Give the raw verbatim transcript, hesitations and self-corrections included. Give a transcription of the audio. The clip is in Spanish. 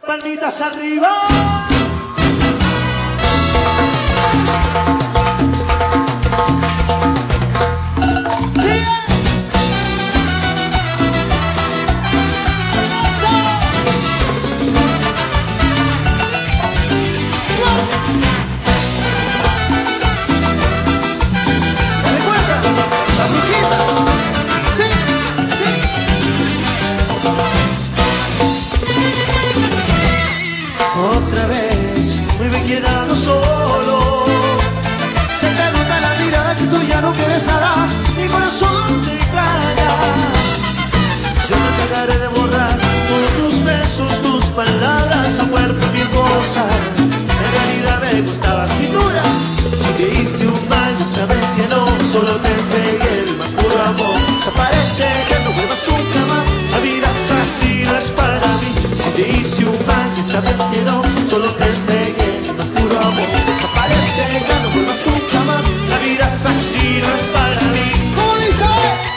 Palmitas arriba. Otra vez me ven quedando solo. Se te nota la mirada que tú ya no quieres nada. Mi corazón te extraña. Yo no te trataré de borrar todos tus besos, tus palabras, tu cuerpo, mi cosa. En realidad me gustaba sin duda. Si te hice un mal, ya sabes que no. Solo te entregué el más puro amor. Desaparece, que no vuelvas nunca más. La vida es así, no es para mí. Si te hice un mal, ya sabes que no. Solo te entregué el más puro amor. Desaparece, ya no vuelvas nunca más. La vida es así, no es para mí. ¿Cómo dice?